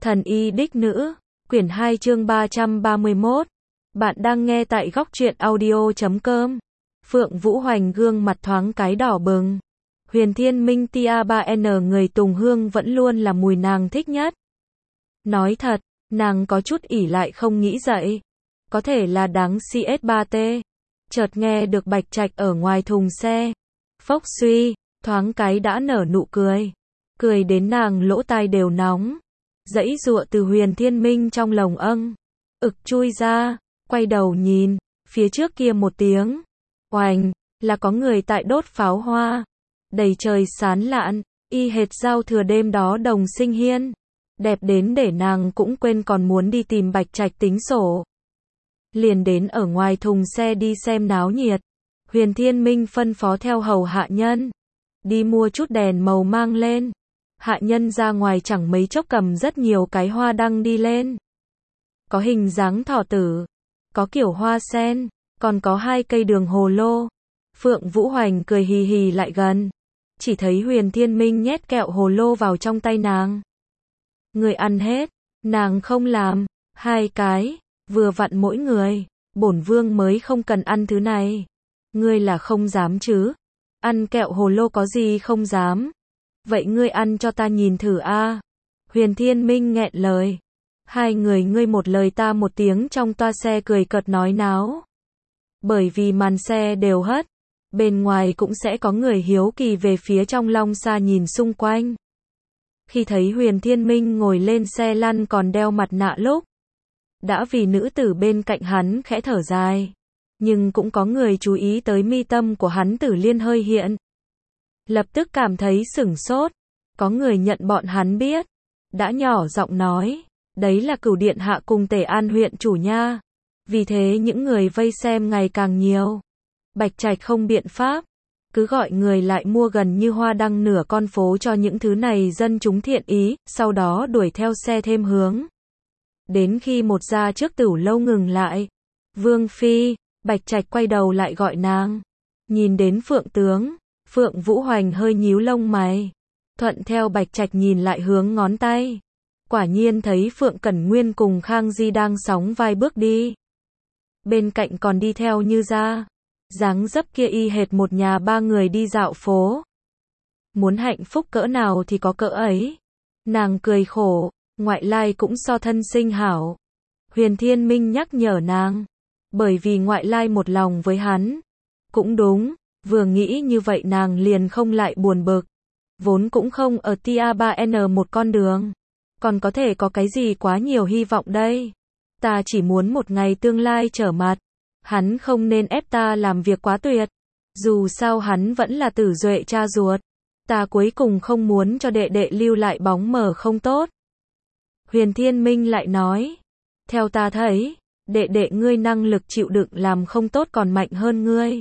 Thần y đích nữ, quyển 2 chương 331. Bạn đang nghe tại góc truyện audio.com. Phượng Vũ Hoành gương mặt thoáng cái đỏ bừng. Huyền Thiên Minh tia 3N người Tùng Hương vẫn luôn là mùi nàng thích nhất. Nói thật, nàng có chút ỉ lại không nghĩ dậy. Có thể là đáng CS3T. Chợt nghe được Bạch Trạch ở ngoài thùng xe. Phốc suy, thoáng cái đã nở nụ cười. Cười đến nàng lỗ tai đều nóng. Giãy giụa từ Huyền Thiên Minh trong lồng ực chui ra, quay đầu nhìn, phía trước kia một tiếng oành, là có người tại đốt pháo hoa, đầy trời sán lạn, y hệt giao thừa đêm đó Đồng Sinh Hiên, đẹp đến để nàng cũng quên còn muốn đi tìm Bạch Trạch tính sổ. Liền đến ở ngoài thùng xe đi xem náo nhiệt. Huyền Thiên Minh phân phó theo hầu hạ nhân, đi mua chút đèn màu mang lên. Hạ nhân ra ngoài chẳng mấy chốc cầm rất nhiều cái hoa đăng đi lên. Có hình dáng thỏ tử, có kiểu hoa sen, còn có 2 cây đường hồ lô. Phượng Vũ Hoành cười hì hì lại gần. Chỉ thấy Huyền Thiên Minh nhét kẹo hồ lô vào trong tay nàng. Người ăn hết, nàng không làm, 2 cái, vừa vặn mỗi người, bổn vương mới không cần ăn thứ này. Ngươi là không dám chứ? Ăn kẹo hồ lô có gì không dám? Vậy ngươi ăn cho ta nhìn thử a. Huyền Thiên Minh nghẹn lời. 2 người ngươi một lời ta một tiếng trong toa xe cười cợt nói náo. Bởi vì màn xe đều hất, bên ngoài cũng sẽ có người hiếu kỳ về phía trong long xa nhìn xung quanh. Khi thấy Huyền Thiên Minh ngồi lên xe lăn còn đeo mặt nạ lúc, đã vì nữ tử bên cạnh hắn khẽ thở dài. Nhưng cũng có người chú ý tới mi tâm của hắn Tử Liên hơi hiện. Lập tức cảm thấy sửng sốt. Có người nhận bọn hắn biết. Đã nhỏ giọng nói. Đấy là Cửu Điện Hạ cùng Tề An huyện chủ nha. Vì thế những người vây xem ngày càng nhiều. Bạch Trạch không biện pháp. Cứ gọi người lại mua gần như hoa đăng nửa con phố cho những thứ này dân chúng thiện ý. Sau đó đuổi theo xe thêm hướng. Đến khi một gia trước Tửu lâu ngừng lại. Vương Phi, Bạch Trạch quay đầu lại gọi nàng. Nhìn đến Phượng tướng. Phượng Vũ Hoành hơi nhíu lông mày. Thuận theo Bạch Trạch nhìn lại hướng ngón tay. Quả nhiên thấy Phượng Cẩn Nguyên cùng Khang Di đang sóng vai bước đi. Bên cạnh còn đi theo Như Gia. Dáng dấp kia y hệt một nhà 3 người đi dạo phố. Muốn hạnh phúc cỡ nào thì có cỡ ấy. Nàng cười khổ, ngoại lai cũng so thân sinh hảo. Huyền Thiên Minh nhắc nhở nàng. Bởi vì ngoại lai một lòng với hắn. Cũng đúng. Vừa nghĩ như vậy nàng liền không lại buồn bực. Vốn cũng không ở tia 3N một con đường. Còn có thể có cái gì quá nhiều hy vọng đây. Ta chỉ muốn một ngày tương lai trở mặt. Hắn không nên ép ta làm việc quá tuyệt. Dù sao hắn vẫn là Tử Duệ cha ruột. Ta cuối cùng không muốn cho đệ đệ lưu lại bóng mờ không tốt. Huyền Thiên Minh lại nói. Theo ta thấy, đệ đệ ngươi năng lực chịu đựng làm không tốt còn mạnh hơn ngươi.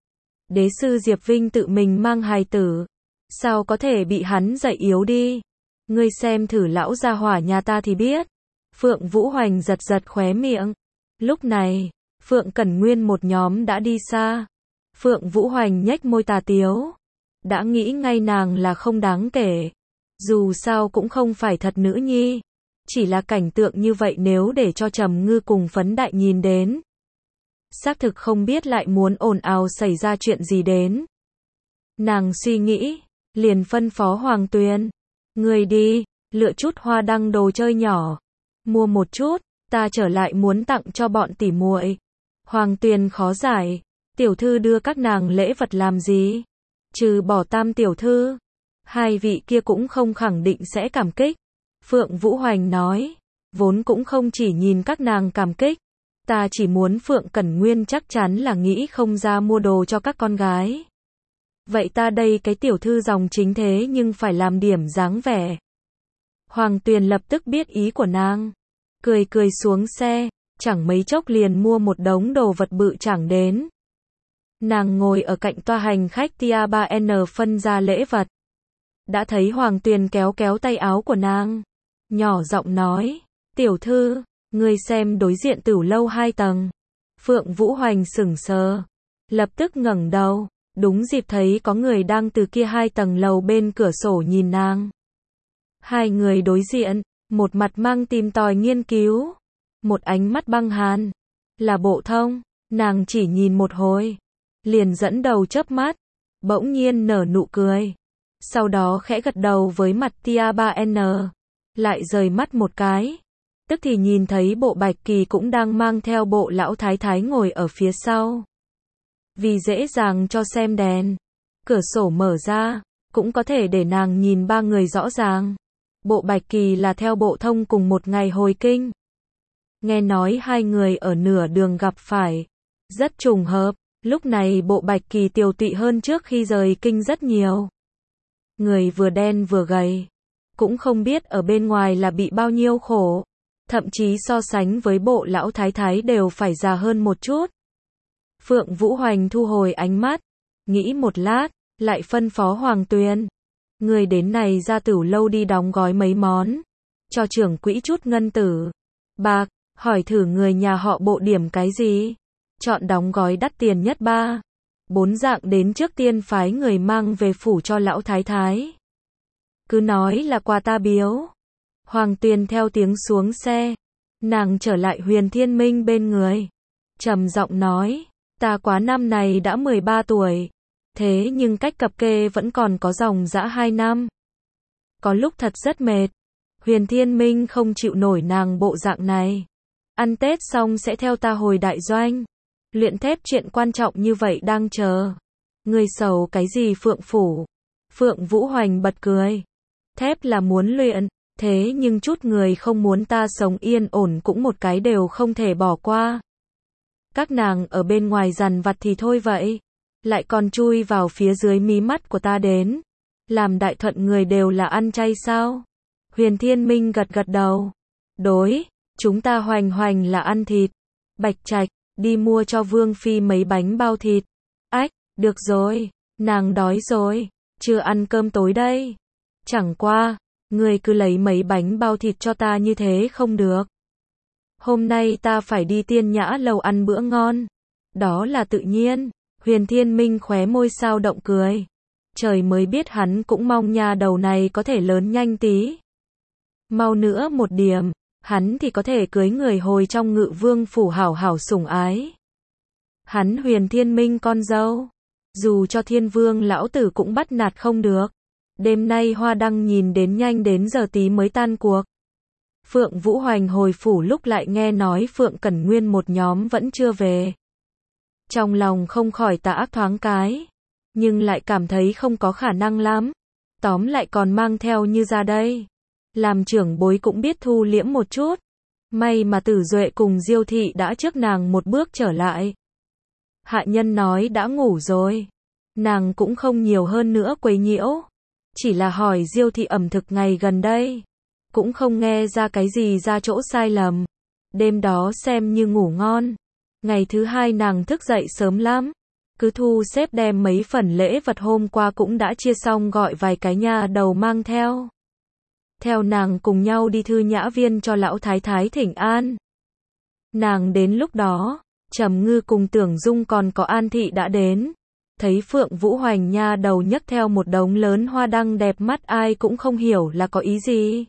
Đế sư Diệp Vinh tự mình mang hài tử. Sao có thể bị hắn dạy yếu đi? Ngươi xem thử lão gia hỏa nhà ta thì biết. Phượng Vũ Hoành giật giật khóe miệng. Lúc này, Phượng Cẩn Nguyên một nhóm đã đi xa. Phượng Vũ Hoành nhếch môi tà tiếu. Đã nghĩ ngay nàng là không đáng kể. Dù sao cũng không phải thật nữ nhi. Chỉ là cảnh tượng như vậy nếu để cho Trầm Ngư cùng Phấn Đại nhìn đến. Xác thực không biết lại muốn ồn ào xảy ra chuyện gì đến. Nàng suy nghĩ, liền phân phó Hoàng Tuyền. Người đi, lựa chút hoa đăng đồ chơi nhỏ. Mua một chút, ta trở lại muốn tặng cho bọn tỉ muội. Hoàng Tuyền khó giải, tiểu thư đưa các nàng lễ vật làm gì? Trừ bỏ Tam tiểu thư, 2 vị kia cũng không khẳng định sẽ cảm kích. Phượng Vũ Hoành nói, vốn cũng không chỉ nhìn các nàng cảm kích. Ta chỉ muốn Phượng Cẩn Nguyên chắc chắn là nghĩ không ra mua đồ cho các con gái. Vậy ta đây cái tiểu thư dòng chính thế nhưng phải làm điểm dáng vẻ. Hoàng Tuyền lập tức biết ý của nàng. Cười cười xuống xe, chẳng mấy chốc liền mua một đống đồ vật bự chẳng đến. Nàng ngồi ở cạnh toa hành khách tia 3N phân ra lễ vật. Đã thấy Hoàng Tuyền kéo kéo tay áo của nàng. Nhỏ giọng nói, tiểu thư. Ngươi xem đối diện Tửu lâu 2 tầng. Phượng Vũ Hoành sững sờ. Lập tức ngẩng đầu. Đúng dịp thấy có người đang từ kia 2 tầng lầu bên cửa sổ nhìn nàng. 2 người đối diện. một mặt mang tìm tòi nghiên cứu, một ánh mắt băng hàn. Là Bộ Thông, nàng chỉ nhìn một hồi, liền dẫn đầu chớp mắt, bỗng nhiên nở nụ cười. Sau đó khẽ gật đầu với mặt tia 3N, lại rời mắt một cái. Tức thì nhìn thấy Bộ Bạch Kỳ cũng đang mang theo Bộ Lão Thái Thái ngồi ở phía sau. Vì dễ dàng cho xem đèn, cửa sổ mở ra, cũng có thể để nàng nhìn ba người rõ ràng. Bộ Bạch Kỳ là theo Bộ Thông cùng một ngày hồi kinh. Nghe nói hai người ở nửa đường gặp phải, rất trùng hợp, lúc này Bộ Bạch Kỳ tiều tụy hơn trước khi rời kinh rất nhiều. Người vừa đen vừa gầy, cũng không biết ở bên ngoài là bị bao nhiêu khổ, thậm chí so sánh với Bộ Lão Thái Thái đều phải già hơn một chút. Phượng Vũ Hoành thu hồi ánh mắt, nghĩ một lát, lại phân phó Hoàng Tuyền. Người đến này ra Tửu lâu đi đóng gói mấy món, cho trưởng quỹ chút ngân tử, bạc, hỏi thử người nhà họ Bộ điểm cái gì. Chọn đóng gói đắt tiền nhất 3, 4 dạng đến trước tiên phái người mang về phủ cho Lão Thái Thái. Cứ nói là quà ta biếu. Hoàng Tuyền theo tiếng xuống xe, nàng trở lại Huyền Thiên Minh bên người, trầm giọng nói, ta quá năm này đã 13 tuổi, thế nhưng cách cập kê vẫn còn có dòng dã 2 năm. Có lúc thật rất mệt, Huyền Thiên Minh không chịu nổi nàng bộ dạng này. Ăn Tết xong sẽ theo ta hồi đại doanh, luyện thép chuyện quan trọng như vậy đang chờ. Người sầu cái gì Phượng phủ? Phượng Vũ Hoành bật cười. Thép là muốn luyện, thế nhưng chút người không muốn ta sống yên ổn cũng một cái đều không thể bỏ qua. Các nàng ở bên ngoài dằn vặt thì thôi vậy, lại còn chui vào phía dưới mí mắt của ta đến. Làm Đại Thuận người đều là ăn chay sao? Huyền Thiên Minh gật gật đầu. Đối, chúng ta Hoành Hoành là ăn thịt. Bạch Trạch, đi mua cho Vương Phi mấy bánh bao thịt. Ách, được rồi, nàng đói rồi, chưa ăn cơm tối đây. Chẳng qua, người cứ lấy mấy bánh bao thịt cho ta như thế không được. Hôm nay ta phải đi Tiên Nhã lầu ăn bữa ngon. Đó là tự nhiên. Huyền Thiên Minh khóe môi sao động cười. Trời mới biết hắn cũng mong nha đầu này có thể lớn nhanh tí. Mau nữa một điểm, hắn thì có thể cưới người hồi trong Ngự Vương phủ hảo hảo sủng ái. Hắn Huyền Thiên Minh con dâu, dù cho Thiên Vương lão tử cũng bắt nạt không được. Đêm nay hoa đăng nhìn đến nhanh đến giờ tí mới tan cuộc. Phượng Vũ Hoành hồi phủ lúc lại nghe nói Phượng Cẩn Nguyên một nhóm vẫn chưa về. Trong lòng không khỏi tà ác thoáng cái, nhưng lại cảm thấy không có khả năng lắm. Tóm lại còn mang theo như ra đây. Làm trưởng bối cũng biết thu liễm một chút. May mà Tử Duệ cùng Diêu thị đã trước nàng một bước trở lại. Hạ nhân nói đã ngủ rồi. Nàng cũng không nhiều hơn nữa quấy nhiễu. Chỉ là hỏi Diêu thị ẩm thực ngày gần đây. Cũng không nghe ra cái gì ra chỗ sai lầm. Đêm đó xem như ngủ ngon. Ngày thứ hai nàng thức dậy sớm lắm. Cứ thu xếp đem mấy phần lễ vật hôm qua cũng đã chia xong gọi vài cái nha đầu mang theo. Theo nàng cùng nhau đi Thư Nhã Viên cho Lão Thái Thái thỉnh an. Nàng đến lúc đó, Trầm Ngư cùng Tưởng Dung còn có An Thị đã đến. Thấy Phượng Vũ Hoành nha đầu nhấc theo một đống lớn hoa đăng đẹp mắt ai cũng không hiểu là có ý gì.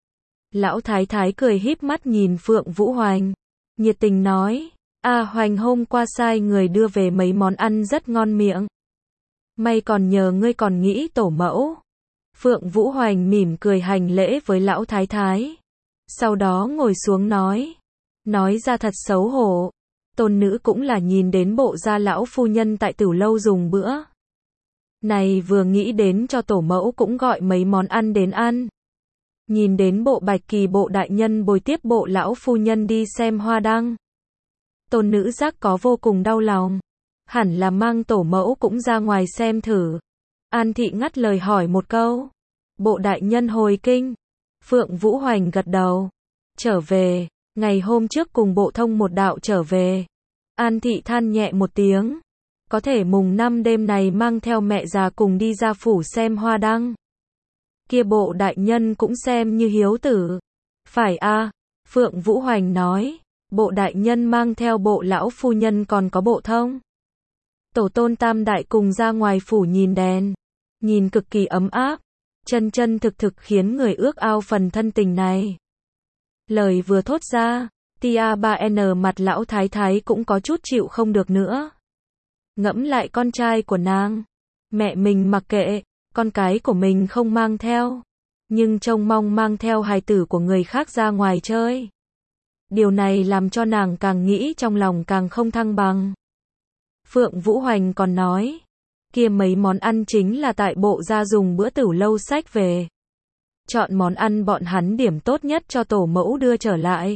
Lão Thái Thái cười híp mắt nhìn Phượng Vũ Hoành, nhiệt tình nói, Hoành hôm qua sai người đưa về mấy món ăn rất ngon miệng. May còn nhờ ngươi còn nghĩ tổ mẫu. Phượng Vũ Hoành mỉm cười hành lễ với Lão Thái Thái. Sau đó ngồi xuống nói ra thật xấu hổ. Tôn nữ cũng là nhìn đến bộ gia lão phu nhân tại Tửu lâu dùng bữa. Này vừa nghĩ đến cho tổ mẫu cũng gọi mấy món ăn đến ăn. Nhìn đến Bộ Bạch Kỳ bộ đại nhân bồi tiếp bộ lão phu nhân đi xem hoa đăng. Tôn nữ giác có vô cùng đau lòng. Hẳn là mang tổ mẫu cũng ra ngoài xem thử. An Thị ngắt lời hỏi một câu. Bộ đại nhân hồi kinh. Phượng Vũ Hoành gật đầu. Trở về, ngày hôm trước cùng Bộ Thông một đạo trở về. An Thị than nhẹ một tiếng. Có thể mùng 5 đêm này mang theo mẹ già cùng đi ra phủ xem hoa đăng. Kia bộ đại nhân cũng xem như hiếu tử. Phải Phượng Vũ Hoành nói. Bộ đại nhân mang theo bộ lão phu nhân còn có Bộ Thông. Tổ tôn tam đại cùng ra ngoài phủ nhìn đèn. Nhìn cực kỳ ấm áp. Chân thực thực khiến người ước ao phần thân tình này. Lời vừa thốt ra, tia 3N mặt lão thái thái cũng có chút chịu không được nữa. Ngẫm lại con trai của nàng. Mẹ mình mặc kệ, con cái của mình không mang theo. Nhưng trông mong mang theo hài tử của người khác ra ngoài chơi. Điều này làm cho nàng càng nghĩ trong lòng càng không thăng bằng. Phượng Vũ Hoành còn nói, kia mấy món ăn chính là tại bộ ra dùng bữa tửu lâu xách về. Chọn món ăn bọn hắn điểm tốt nhất cho tổ mẫu đưa trở lại.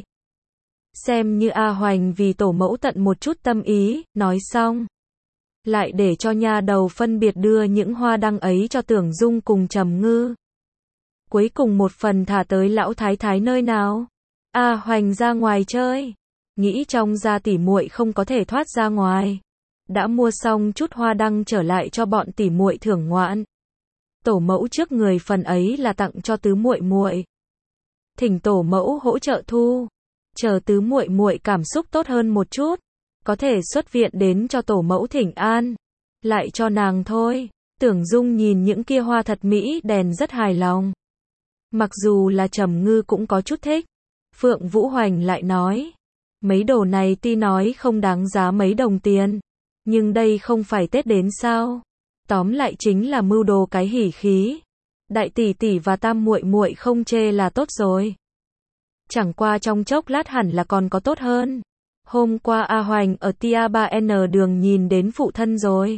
Xem như A Hoành vì tổ mẫu tận một chút tâm ý, nói xong. Lại để cho nha đầu phân biệt đưa những hoa đăng ấy cho Tưởng Dung cùng Trầm Ngư. Cuối cùng một phần thả tới lão thái thái nơi nào? A Hoành ra ngoài chơi. Nghĩ trong gia tỉ muội không có thể thoát ra ngoài. Đã mua xong chút hoa đăng trở lại cho bọn tỉ muội thưởng ngoạn. Tổ mẫu trước người phần ấy là tặng cho tứ muội muội. Thỉnh tổ mẫu hỗ trợ thu. Chờ tứ muội muội cảm xúc tốt hơn một chút, có thể xuất viện đến cho tổ mẫu thỉnh an. Lại cho nàng thôi. Tưởng Dung nhìn những kia hoa thật mỹ đèn rất hài lòng. Mặc dù là Trầm Ngư cũng có chút thích. Phượng Vũ Hoành lại nói, mấy đồ này tuy nói không đáng giá mấy đồng tiền, nhưng đây không phải Tết đến sao? Tóm lại chính là mưu đồ cái hỉ khí. Đại tỷ tỷ và tam muội muội không chê là tốt rồi. Chẳng qua trong chốc lát hẳn là còn có tốt hơn. Hôm qua A Hoành ở tia 3N đường nhìn đến phụ thân rồi.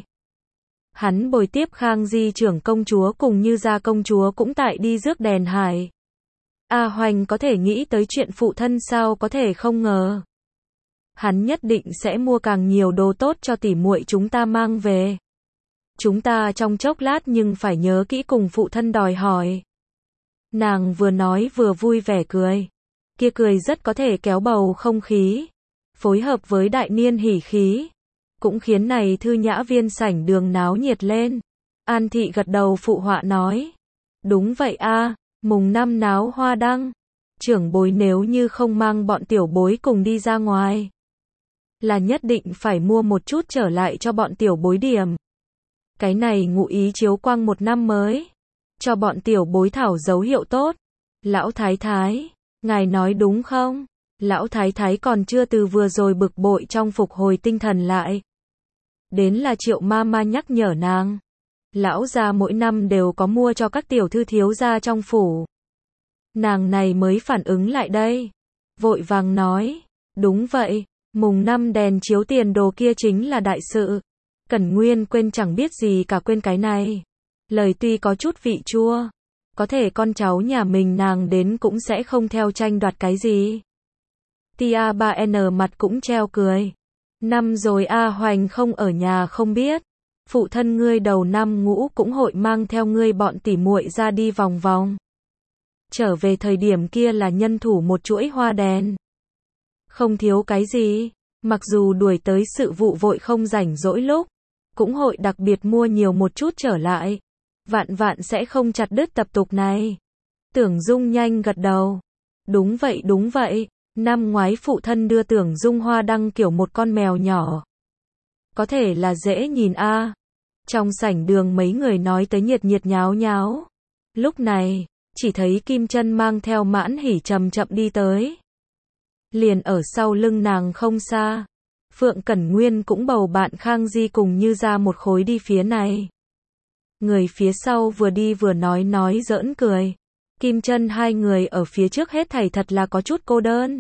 Hắn bồi tiếp Khang Di trưởng công chúa cùng Như Gia công chúa cũng tại đi rước đèn hải. A Hoành có thể nghĩ tới chuyện phụ thân sao có thể không ngờ. Hắn nhất định sẽ mua càng nhiều đồ tốt cho tỉ muội chúng ta mang về. Chúng ta trong chốc lát nhưng phải nhớ kỹ cùng phụ thân đòi hỏi. Nàng vừa nói vừa vui vẻ cười. Kia cười rất có thể kéo bầu không khí. Phối hợp với đại niên hỉ khí. Cũng khiến này thư nhã viên sảnh đường náo nhiệt lên. An Thị gật đầu phụ họa nói. Đúng vậy a, mùng 5 náo hoa đăng. Trưởng bối nếu như không mang bọn tiểu bối cùng đi ra ngoài. Là nhất định phải mua một chút trở lại cho bọn tiểu bối điểm. Cái này ngụ ý chiếu quang một năm mới. Cho bọn tiểu bối thảo dấu hiệu tốt. Lão Thái Thái, ngài nói đúng không? Lão Thái Thái còn chưa từ vừa rồi bực bội trong phục hồi tinh thần lại. Đến là Triệu Mama nhắc nhở nàng. Lão gia mỗi năm đều có mua cho các tiểu thư thiếu gia trong phủ. Nàng này mới phản ứng lại đây. Vội vàng nói, đúng vậy, mùng 5 đèn chiếu tiền đồ kia chính là đại sự. Cẩn Nguyên quên chẳng biết gì cả quên cái này. Lời tuy có chút vị chua. Có thể con cháu nhà mình nàng đến cũng sẽ không theo tranh đoạt cái gì. Tia 3N mặt cũng treo cười. Năm rồi A Hoành không ở nhà không biết. Phụ thân ngươi đầu năm ngũ cũng hội mang theo ngươi bọn tỉ muội ra đi vòng vòng. Trở về thời điểm kia là nhân thủ một chuỗi hoa đèn. Không thiếu cái gì. Mặc dù đuổi tới sự vụ vội không rảnh rỗi lúc. Cũng hội đặc biệt mua nhiều một chút trở lại. Vạn vạn sẽ không chặt đứt tập tục này. Tưởng Dung nhanh gật đầu. Đúng vậy đúng vậy. Năm ngoái phụ thân đưa Tưởng Dung hoa đăng kiểu một con mèo nhỏ. Có thể là dễ nhìn a. Trong sảnh đường mấy người nói tới nhiệt nhiệt nháo nháo. Lúc này, chỉ thấy Kim Chân mang theo Mãn Hỉ chậm chậm đi tới. Liền ở sau lưng nàng không xa. Phượng Cẩn Nguyên cũng bầu bạn Khang Di cùng Như Gia một khối đi phía này. Người phía sau vừa đi vừa nói giỡn cười. Kim Chân hai người ở phía trước hết thảy thật là có chút cô đơn.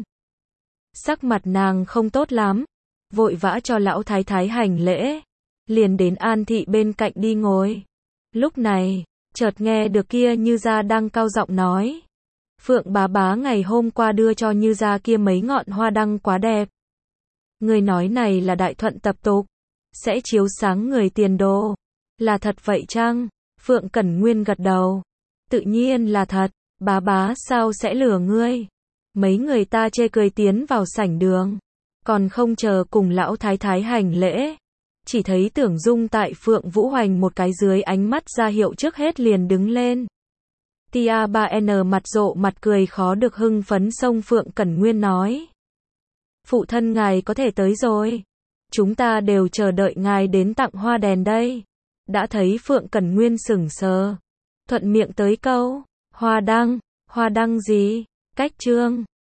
Sắc mặt nàng không tốt lắm, vội vã cho lão thái thái hành lễ, liền đến An Thị bên cạnh đi ngồi. Lúc này, chợt nghe được kia Như Gia đang cao giọng nói. Phượng bá bá ngày hôm qua đưa cho Như Gia kia mấy ngọn hoa đăng quá đẹp. Người nói này là đại thuận tập tục, sẽ chiếu sáng người tiền đồ. Là thật vậy chăng? Phượng Cẩn Nguyên gật đầu. Tự nhiên là thật, bá bá sao sẽ lừa ngươi? Mấy người ta chê cười tiến vào sảnh đường. Còn không chờ cùng lão thái thái hành lễ. Chỉ thấy Tưởng Dung tại Phượng Vũ Hoành một cái dưới ánh mắt ra hiệu trước hết liền đứng lên. Tia 3N mặt rộ mặt cười khó được hưng phấn xông Phượng Cẩn Nguyên nói. Phụ thân ngài có thể tới rồi. Chúng ta đều chờ đợi ngài đến tặng hoa đèn đây. Đã thấy Phượng Cẩn Nguyên sững sờ. Thuận miệng tới câu. Hoa đăng gì? Cách trương.